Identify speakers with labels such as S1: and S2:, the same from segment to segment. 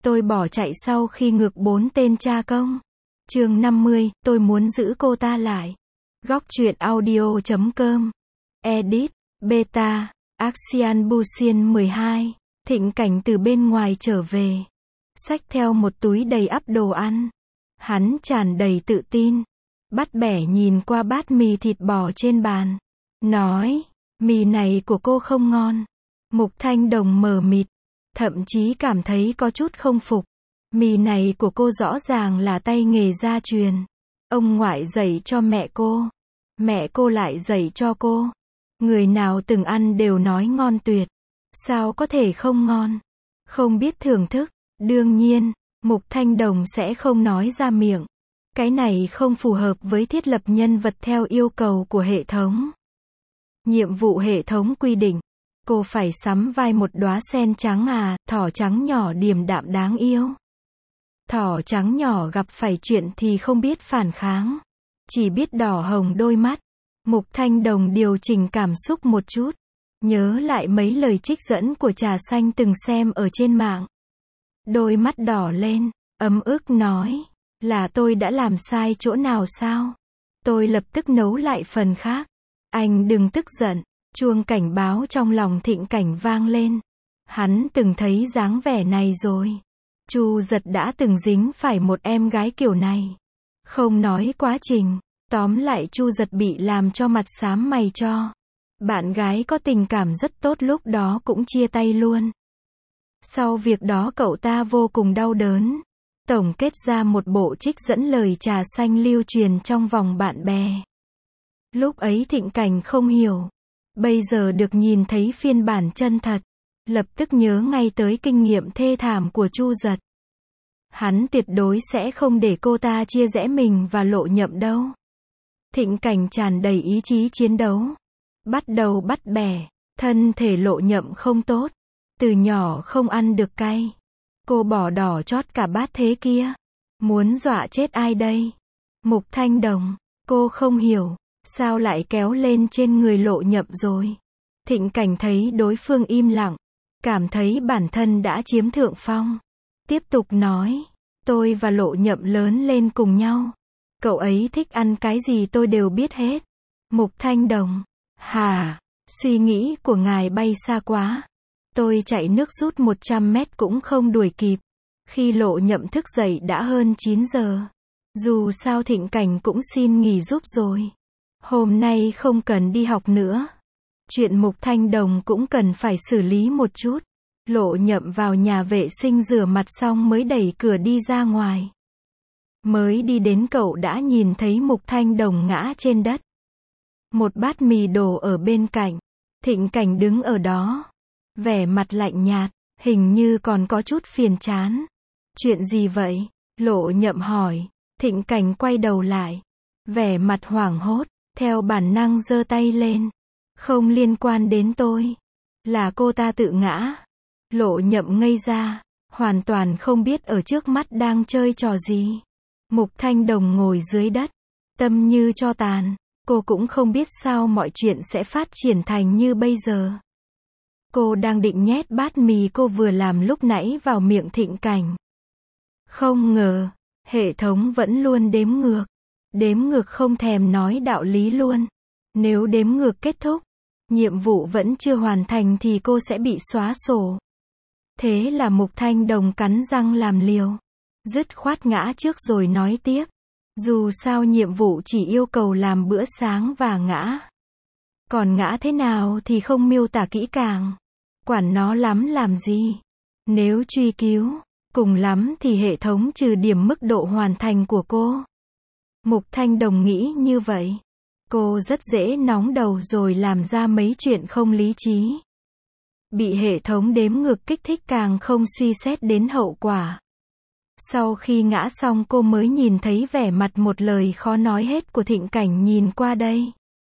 S1: Tôi bỏ chạy sau khi ngược 4 tên cha công. Chương 50, tôi muốn giữ cô ta lại. Góc truyện audio.com. Edit, Beta, Axian Busian 12. Thịnh Cảnh từ bên ngoài trở về. Xách theo một túi đầy ắp đồ ăn. Hắn tràn đầy tự tin. Bắt bẻ nhìn qua bát mì thịt bò trên bàn. Nói, mì này của cô không ngon. Mục Thanh Đồng mờ mịt. Thậm chí cảm thấy có chút không phục. Mì này của cô rõ ràng là tay nghề gia truyền. Ông ngoại dạy cho mẹ cô lại dạy cho cô. Người nào từng ăn đều nói ngon tuyệt. Sao có thể không ngon? Không biết thưởng thức. Đương nhiên, Mục Thanh Đồng sẽ không nói ra miệng. Cái này không phù hợp với thiết lập nhân vật theo yêu cầu của hệ thống. Nhiệm vụ hệ thống quy định. Cô phải sắm vai một đóa sen trắng thỏ trắng nhỏ điềm đạm đáng yêu. Thỏ trắng nhỏ gặp phải chuyện thì không biết phản kháng. Chỉ biết đỏ hồng đôi mắt. Mục Thanh Đồng điều chỉnh cảm xúc một chút. Nhớ lại mấy lời trích dẫn của Trà Xanh từng xem ở trên mạng. Đôi mắt đỏ lên, ấm ức nói. Là tôi đã làm sai chỗ nào sao? Tôi lập tức nấu lại phần khác. Anh đừng tức giận. Chuông cảnh báo trong lòng Thịnh Cảnh vang lên. Hắn từng thấy dáng vẻ này rồi. Chu Giật đã từng dính phải một em gái kiểu này. Không nói quá trình. Tóm lại Chu Giật bị làm cho mặt xám mày cho. Bạn gái có tình cảm rất tốt lúc đó cũng chia tay luôn. Sau việc đó cậu ta vô cùng đau đớn. Tổng kết ra một bộ trích dẫn lời Trà Xanh lưu truyền trong vòng bạn bè. Lúc ấy Thịnh Cảnh không hiểu. Bây giờ được nhìn thấy phiên bản chân thật. Lập tức nhớ ngay tới kinh nghiệm thê thảm của Chu Giật. Hắn tuyệt đối sẽ không để cô ta chia rẽ mình và Lộ Nhậm đâu. Thịnh Cảnh tràn đầy ý chí chiến đấu. Bắt đầu bắt bẻ. Thân thể Lộ Nhậm không tốt. Từ nhỏ không ăn được cay. Cô bỏ đỏ chót cả bát thế kia. Muốn dọa chết ai đây? Mục Thanh Đồng. Cô không hiểu. Sao lại kéo lên trên người Lộ Nhậm rồi? Thịnh Cảnh thấy đối phương im lặng. Cảm thấy bản thân đã chiếm thượng phong. Tiếp tục nói. Tôi và Lộ Nhậm lớn lên cùng nhau. Cậu ấy thích ăn cái gì tôi đều biết hết. Mục Thanh Đồng. Hả? Suy nghĩ của ngài bay xa quá. Tôi chạy nước rút 100 mét cũng không đuổi kịp. Khi Lộ Nhậm thức dậy đã hơn 9 giờ. Dù sao Thịnh Cảnh cũng xin nghỉ giúp rồi. Hôm nay không cần đi học nữa. Chuyện Mục Thanh Đồng cũng cần phải xử lý một chút. Lộ Nhậm vào nhà vệ sinh rửa mặt xong mới đẩy cửa đi ra ngoài. Mới đi đến cậu đã nhìn thấy Mục Thanh Đồng ngã trên đất. Một bát mì đổ ở bên cạnh. Thịnh Cảnh đứng ở đó. Vẻ mặt lạnh nhạt, hình như còn có chút phiền chán. Chuyện gì vậy? Lộ Nhậm hỏi. Thịnh Cảnh quay đầu lại. Vẻ mặt hoảng hốt, theo bản năng giơ tay lên. Không liên quan đến tôi. Là cô ta tự ngã. Lộ Nhậm ngây ra. Hoàn toàn không biết ở trước mắt đang chơi trò gì. Mục Thanh Đồng ngồi dưới đất. Tâm như tro tàn. Cô cũng không biết sao mọi chuyện sẽ phát triển thành như bây giờ. Cô đang định nhét bát mì cô vừa làm lúc nãy vào miệng Thịnh Cảnh. Không ngờ, hệ thống vẫn luôn đếm ngược. Đếm ngược không thèm nói đạo lý luôn. Nếu đếm ngược kết thúc, nhiệm vụ vẫn chưa hoàn thành thì cô sẽ bị xóa sổ. Thế là Mục Thanh Đồng cắn răng làm liều. Dứt khoát ngã trước rồi nói tiếp. Dù sao nhiệm vụ chỉ yêu cầu làm bữa sáng và ngã. Còn ngã thế nào thì không miêu tả kỹ càng. Quản nó lắm làm gì. Nếu truy cứu, cùng lắm thì hệ thống trừ điểm mức độ hoàn thành của cô. Mục Thanh Đồng nghĩ như vậy. Cô rất dễ nóng đầu rồi làm ra mấy chuyện không lý trí. Bị hệ thống đếm ngược kích thích càng không suy xét đến hậu quả. Sau khi ngã xong cô mới nhìn thấy vẻ mặt một lời khó nói hết của Thịnh Cảnh nhìn qua đây.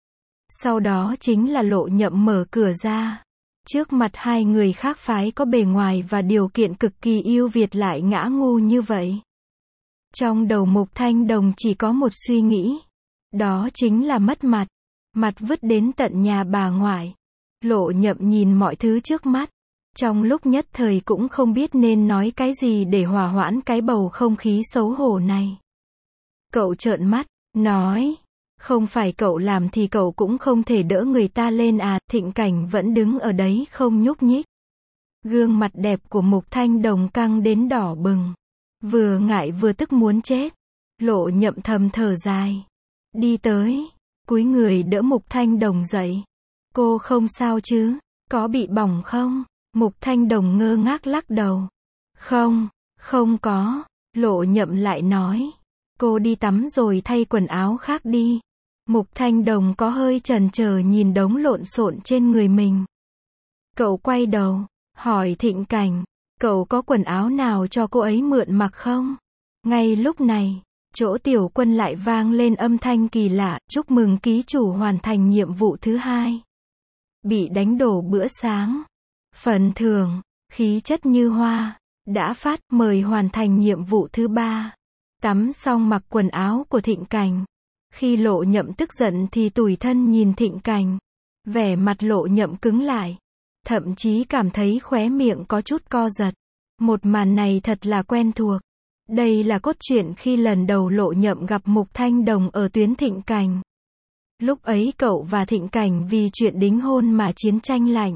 S1: Sau đó chính là Lộ Nhậm mở cửa ra. Trước mặt hai người khác phái có bề ngoài và điều kiện cực kỳ ưu việt lại ngã ngu như vậy. Trong đầu Mục Thanh Đồng chỉ có một suy nghĩ. Đó chính là mất mặt. Mặt vứt đến tận nhà bà ngoại. Lộ Nhậm nhìn mọi thứ trước mắt. Trong lúc nhất thời cũng không biết nên nói cái gì để hòa hoãn cái bầu không khí xấu hổ này. Cậu trợn mắt, nói, không phải cậu làm thì cậu cũng không thể đỡ người ta lên à. Thịnh Cảnh vẫn đứng ở đấy không nhúc nhích. Gương mặt đẹp của Mục Thanh Đồng căng đến đỏ bừng. Vừa ngại vừa tức muốn chết. Lộ Nhậm thầm thở dài. Đi tới, cúi người đỡ Mục Thanh Đồng dậy. Cô không sao chứ? Có bị bỏng không? Mục Thanh Đồng ngơ ngác lắc đầu. Không, không có. Lộ Nhậm lại nói. Cô đi tắm rồi thay quần áo khác đi. Mục Thanh Đồng có hơi chần chờ nhìn đống lộn xộn trên người mình. Cậu quay đầu, hỏi Thịnh Cảnh, cậu có quần áo nào cho cô ấy mượn mặc không? Ngay lúc này, chỗ Tiểu Quân lại vang lên âm thanh kỳ lạ, chúc mừng ký chủ hoàn thành nhiệm vụ thứ 2. Bị đánh đổ bữa sáng. Phần thưởng, khí chất như hoa, đã phát, mời hoàn thành nhiệm vụ thứ 3. Tắm xong mặc quần áo của Thịnh Cảnh. Khi Lộ Nhậm tức giận thì tủi thân nhìn Thịnh Cảnh. Vẻ mặt Lộ Nhậm cứng lại. Thậm chí cảm thấy khóe miệng có chút co giật. Một màn này thật là quen thuộc. Đây là cốt truyện khi lần đầu Lộ Nhậm gặp Mục Thanh Đồng ở tuyến Thịnh Cảnh. Lúc ấy cậu và Thịnh Cảnh vì chuyện đính hôn mà chiến tranh lạnh.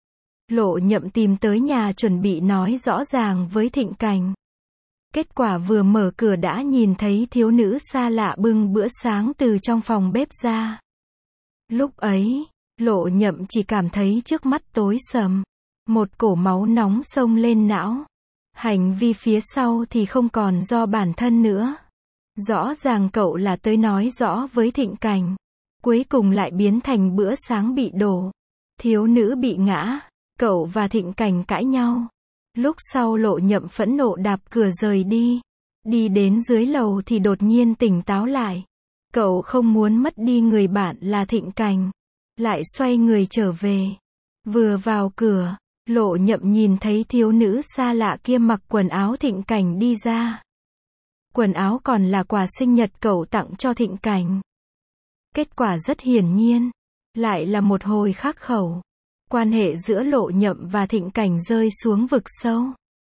S1: Lộ Nhậm tìm tới nhà chuẩn bị nói rõ ràng với Thịnh Cảnh. Kết quả vừa mở cửa đã nhìn thấy thiếu nữ xa lạ bưng bữa sáng từ trong phòng bếp ra. Lúc ấy, Lộ Nhậm chỉ cảm thấy trước mắt tối sầm. Một cổ máu nóng xông lên não. Hành vi phía sau thì không còn do bản thân nữa. Rõ ràng cậu là tới nói rõ với Thịnh Cảnh. Cuối cùng lại biến thành bữa sáng bị đổ. Thiếu nữ bị ngã. Cậu và Thịnh Cảnh cãi nhau. Lúc sau Lộ Nhậm phẫn nộ đạp cửa rời đi. Đi đến dưới lầu thì đột nhiên tỉnh táo lại. Cậu không muốn mất đi người bạn là Thịnh Cảnh. Lại xoay người trở về. Vừa vào cửa, Lộ Nhậm nhìn thấy thiếu nữ xa lạ kia mặc quần áo Thịnh Cảnh đi ra. Quần áo còn là quà sinh nhật cậu tặng cho Thịnh Cảnh. Kết quả rất hiển nhiên. Lại là một hồi khắc khẩu. Quan hệ giữa Lộ Nhậm và Thịnh Cảnh rơi xuống vực sâu.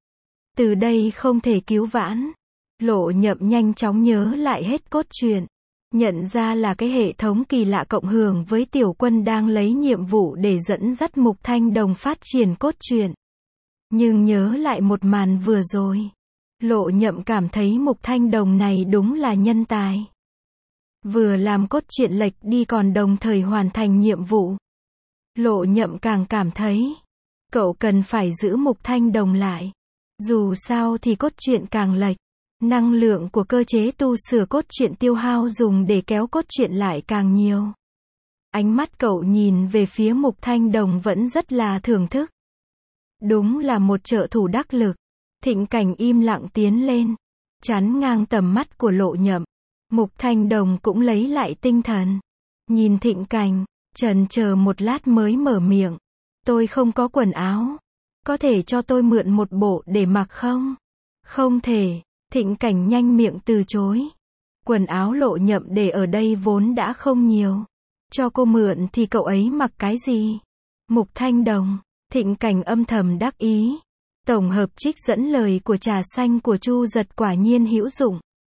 S1: Từ đây không thể cứu vãn. Lộ Nhậm nhanh chóng nhớ lại hết cốt truyện. Nhận ra là cái hệ thống kỳ lạ cộng hưởng với Tiểu Quân đang lấy nhiệm vụ để dẫn dắt Mục Thanh Đồng phát triển cốt truyện. Nhưng nhớ lại một màn vừa rồi. Lộ Nhậm cảm thấy Mục Thanh Đồng này đúng là nhân tài. Vừa làm cốt truyện lệch đi còn đồng thời hoàn thành nhiệm vụ. Lộ Nhậm càng cảm thấy, cậu cần phải giữ Mục Thanh Đồng lại. Dù sao thì cốt truyện càng lệch, năng lượng của cơ chế tu sửa cốt truyện tiêu hao dùng để kéo cốt truyện lại càng nhiều. Ánh mắt cậu nhìn về phía Mục Thanh Đồng vẫn rất là thưởng thức. Đúng là một trợ thủ đắc lực. Thịnh Cảnh im lặng tiến lên, chắn ngang tầm mắt của Lộ Nhậm. Mục Thanh Đồng cũng lấy lại tinh thần. Nhìn Thịnh Cảnh, chần chờ một lát mới mở miệng. Tôi không có quần áo. Có thể cho tôi mượn một bộ để mặc không? Không thể. Thịnh Cảnh nhanh miệng từ chối. Quần áo Lộ Nhậm để ở đây vốn đã không nhiều. Cho cô mượn thì cậu ấy mặc cái gì? Mục Thanh Đồng. Thịnh Cảnh âm thầm đắc ý. Tổng hợp trích dẫn lời của trà xanh của Chu Giật quả nhiên hữu dụng.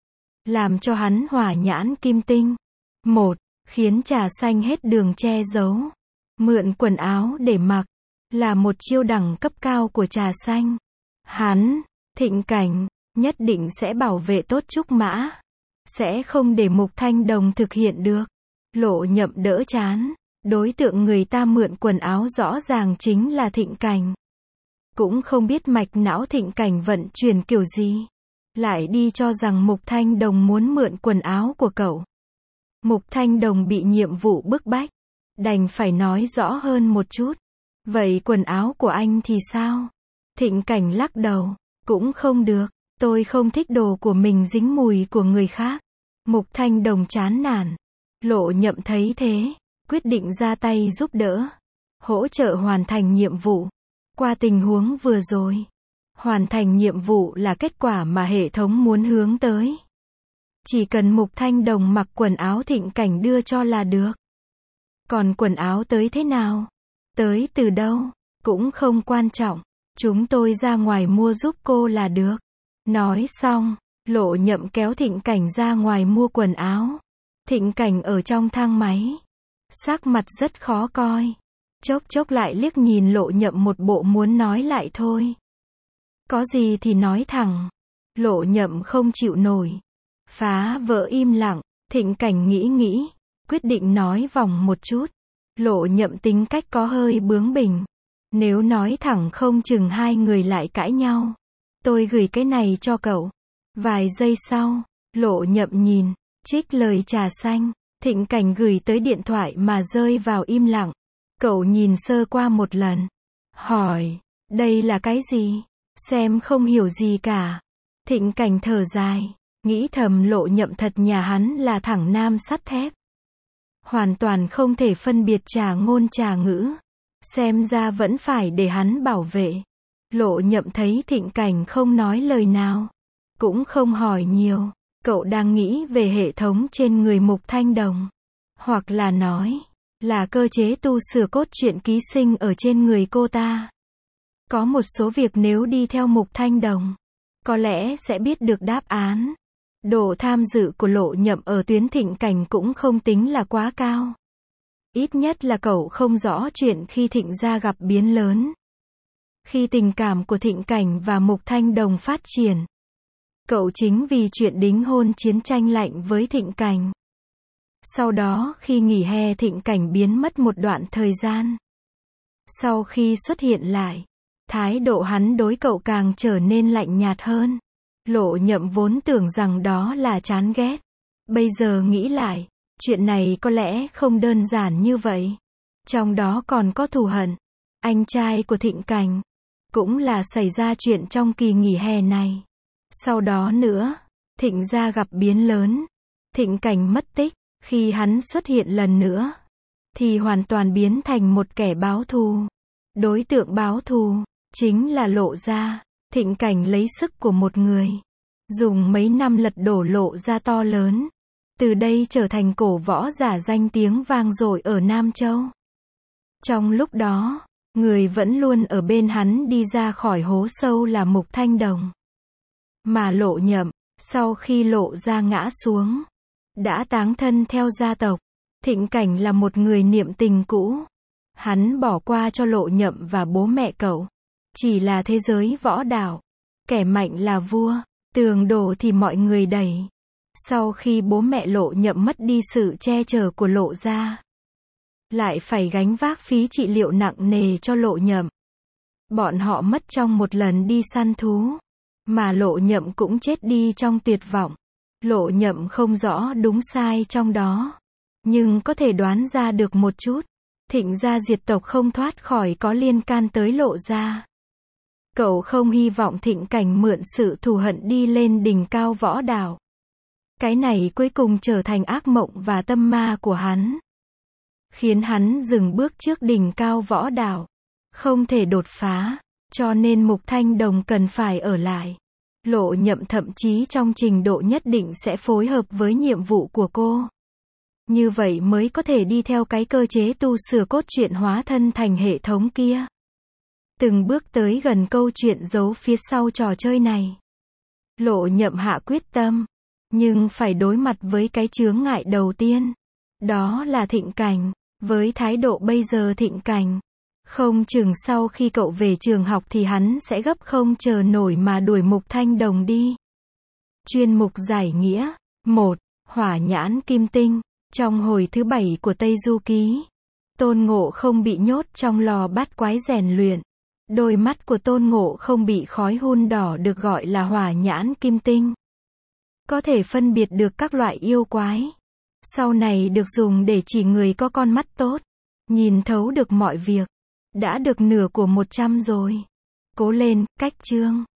S1: Làm cho hắn hỏa nhãn kim tinh. 1. Khiến trà xanh hết đường che giấu. Mượn quần áo để mặc. Là một chiêu đẳng cấp cao của trà xanh. Hắn, Thịnh Cảnh, nhất định sẽ bảo vệ tốt Trúc Mã. Sẽ không để Mục Thanh Đồng thực hiện được. Lộ Nhậm đỡ chán. Đối tượng người ta mượn quần áo rõ ràng chính là Thịnh Cảnh. Cũng không biết mạch não Thịnh Cảnh vận chuyển kiểu gì. Lại đi cho rằng Mục Thanh Đồng muốn mượn quần áo của cậu. Mục Thanh Đồng bị nhiệm vụ bức bách. Đành phải nói rõ hơn một chút. Vậy quần áo của anh thì sao? Thịnh Cảnh lắc đầu. Cũng không được. Tôi không thích đồ của mình dính mùi của người khác. Mục Thanh Đồng chán nản. Lộ Nhậm thấy thế. Quyết định ra tay giúp đỡ. Hỗ trợ hoàn thành nhiệm vụ. Qua tình huống vừa rồi. Hoàn thành nhiệm vụ là kết quả mà hệ thống muốn hướng tới. Chỉ cần Mục Thanh Đồng mặc quần áo Thịnh Cảnh đưa cho là được. Còn quần áo tới thế nào? Tới từ đâu? Cũng không quan trọng. Chúng tôi ra ngoài mua giúp cô là được. Nói xong, Lộ Nhậm kéo Thịnh Cảnh ra ngoài mua quần áo. Thịnh Cảnh ở trong thang máy. Sắc mặt rất khó coi. Chốc chốc lại liếc nhìn Lộ Nhậm một bộ muốn nói lại thôi. Có gì thì nói thẳng. Lộ Nhậm không chịu nổi. Phá vỡ im lặng. Thịnh Cảnh nghĩ, quyết định nói vòng một chút. Lộ Nhậm tính cách có hơi bướng bỉnh. Nếu nói thẳng không chừng hai người lại cãi nhau. Tôi gửi cái này cho cậu. Vài giây sau, Lộ Nhậm nhìn, trích lời trà xanh. Thịnh Cảnh gửi tới điện thoại mà rơi vào im lặng. Cậu nhìn sơ qua một lần. Hỏi, đây là cái gì? Xem không hiểu gì cả. Thịnh Cảnh thở dài. Nghĩ thầm Lộ Nhậm thật nhà hắn là thẳng nam sắt thép. Hoàn toàn không thể phân biệt trà ngôn trà ngữ. Xem ra vẫn phải để hắn bảo vệ. Lộ Nhậm thấy Thịnh Cảnh không nói lời nào. Cũng không hỏi nhiều. Cậu đang nghĩ về hệ thống trên người Mục Thanh Đồng. Hoặc là nói, là cơ chế tu sửa cốt truyện ký sinh ở trên người cô ta. Có một số việc nếu đi theo Mục Thanh Đồng, có lẽ sẽ biết được đáp án. Độ tham dự của Lộ Nhậm ở tuyến Thịnh Cảnh cũng không tính là quá cao. Ít nhất là cậu không rõ chuyện khi Thịnh gia gặp biến lớn. Khi tình cảm của Thịnh Cảnh và Mục Thanh Đồng phát triển. Cậu chính vì chuyện đính hôn chiến tranh lạnh với Thịnh Cảnh. Sau đó khi nghỉ hè Thịnh Cảnh biến mất một đoạn thời gian. Sau khi xuất hiện lại, thái độ hắn đối cậu càng trở nên lạnh nhạt hơn. Lộ Nhậm vốn tưởng rằng đó là chán ghét. Bây giờ nghĩ lại, chuyện này có lẽ không đơn giản như vậy. Trong đó còn có thù hận. Anh trai của Thịnh Cảnh cũng là xảy ra chuyện trong kỳ nghỉ hè này. Sau đó nữa, Thịnh gia gặp biến lớn. Thịnh Cảnh mất tích. Khi hắn xuất hiện lần nữa, thì hoàn toàn biến thành một kẻ báo thù. Đối tượng báo thù chính là Lộ gia. Thịnh Cảnh lấy sức của một người, dùng mấy năm lật đổ Lộ gia to lớn. Từ đây trở thành cổ võ giả danh tiếng vang dội ở Nam Châu. Trong lúc đó, người vẫn luôn ở bên hắn đi ra khỏi hố sâu là Mục Thanh Đồng. Mà Lộ Nhậm, sau khi Lộ gia ngã xuống, đã táng thân theo gia tộc. Thịnh Cảnh là một người niệm tình cũ. Hắn bỏ qua cho Lộ Nhậm và bố mẹ cậu. Chỉ là thế giới võ đạo. Kẻ mạnh là vua, tường đổ thì mọi người đẩy. Sau khi bố mẹ Lộ Nhậm mất đi sự che chở của Lộ gia, lại phải gánh vác phí trị liệu nặng nề cho Lộ Nhậm. Bọn họ mất trong một lần đi săn thú. Mà Lộ Nhậm cũng chết đi trong tuyệt vọng. Lộ Nhậm không rõ đúng sai trong đó, nhưng có thể đoán ra được một chút. Thịnh gia diệt tộc không thoát khỏi có liên can tới Lộ gia. Cậu không hy vọng Thịnh Cảnh mượn sự thù hận đi lên đỉnh cao võ đạo. Cái này cuối cùng trở thành ác mộng và tâm ma của hắn. Khiến hắn dừng bước trước đỉnh cao võ đạo. Không thể đột phá, cho nên Mục Thanh Đồng cần phải ở lại. Lộ Nhậm thậm chí trong trình độ nhất định sẽ phối hợp với nhiệm vụ của cô. Như vậy mới có thể đi theo cái cơ chế tu sửa cốt truyện hóa thân thành hệ thống kia. Từng bước tới gần câu chuyện giấu phía sau trò chơi này. Lộ Nhậm hạ quyết tâm, nhưng phải đối mặt với cái chướng ngại đầu tiên. Đó là Thịnh Cảnh. Với thái độ bây giờ Thịnh Cảnh, không chừng sau khi cậu về trường học thì hắn sẽ gấp không chờ nổi mà đuổi Mục Thanh Đồng đi. Chuyên mục giải nghĩa. 1. Hỏa nhãn kim tinh. Trong hồi thứ 7 của Tây Du Ký, Tôn Ngộ Không bị nhốt trong lò bát quái rèn luyện. Đôi mắt của Tôn Ngộ Không bị khói hun đỏ được gọi là hỏa nhãn kim tinh. Có thể phân biệt được các loại yêu quái. Sau này được dùng để chỉ người có con mắt tốt, nhìn thấu được mọi việc. Đã được nửa của 100 rồi. Cố lên, cách chương.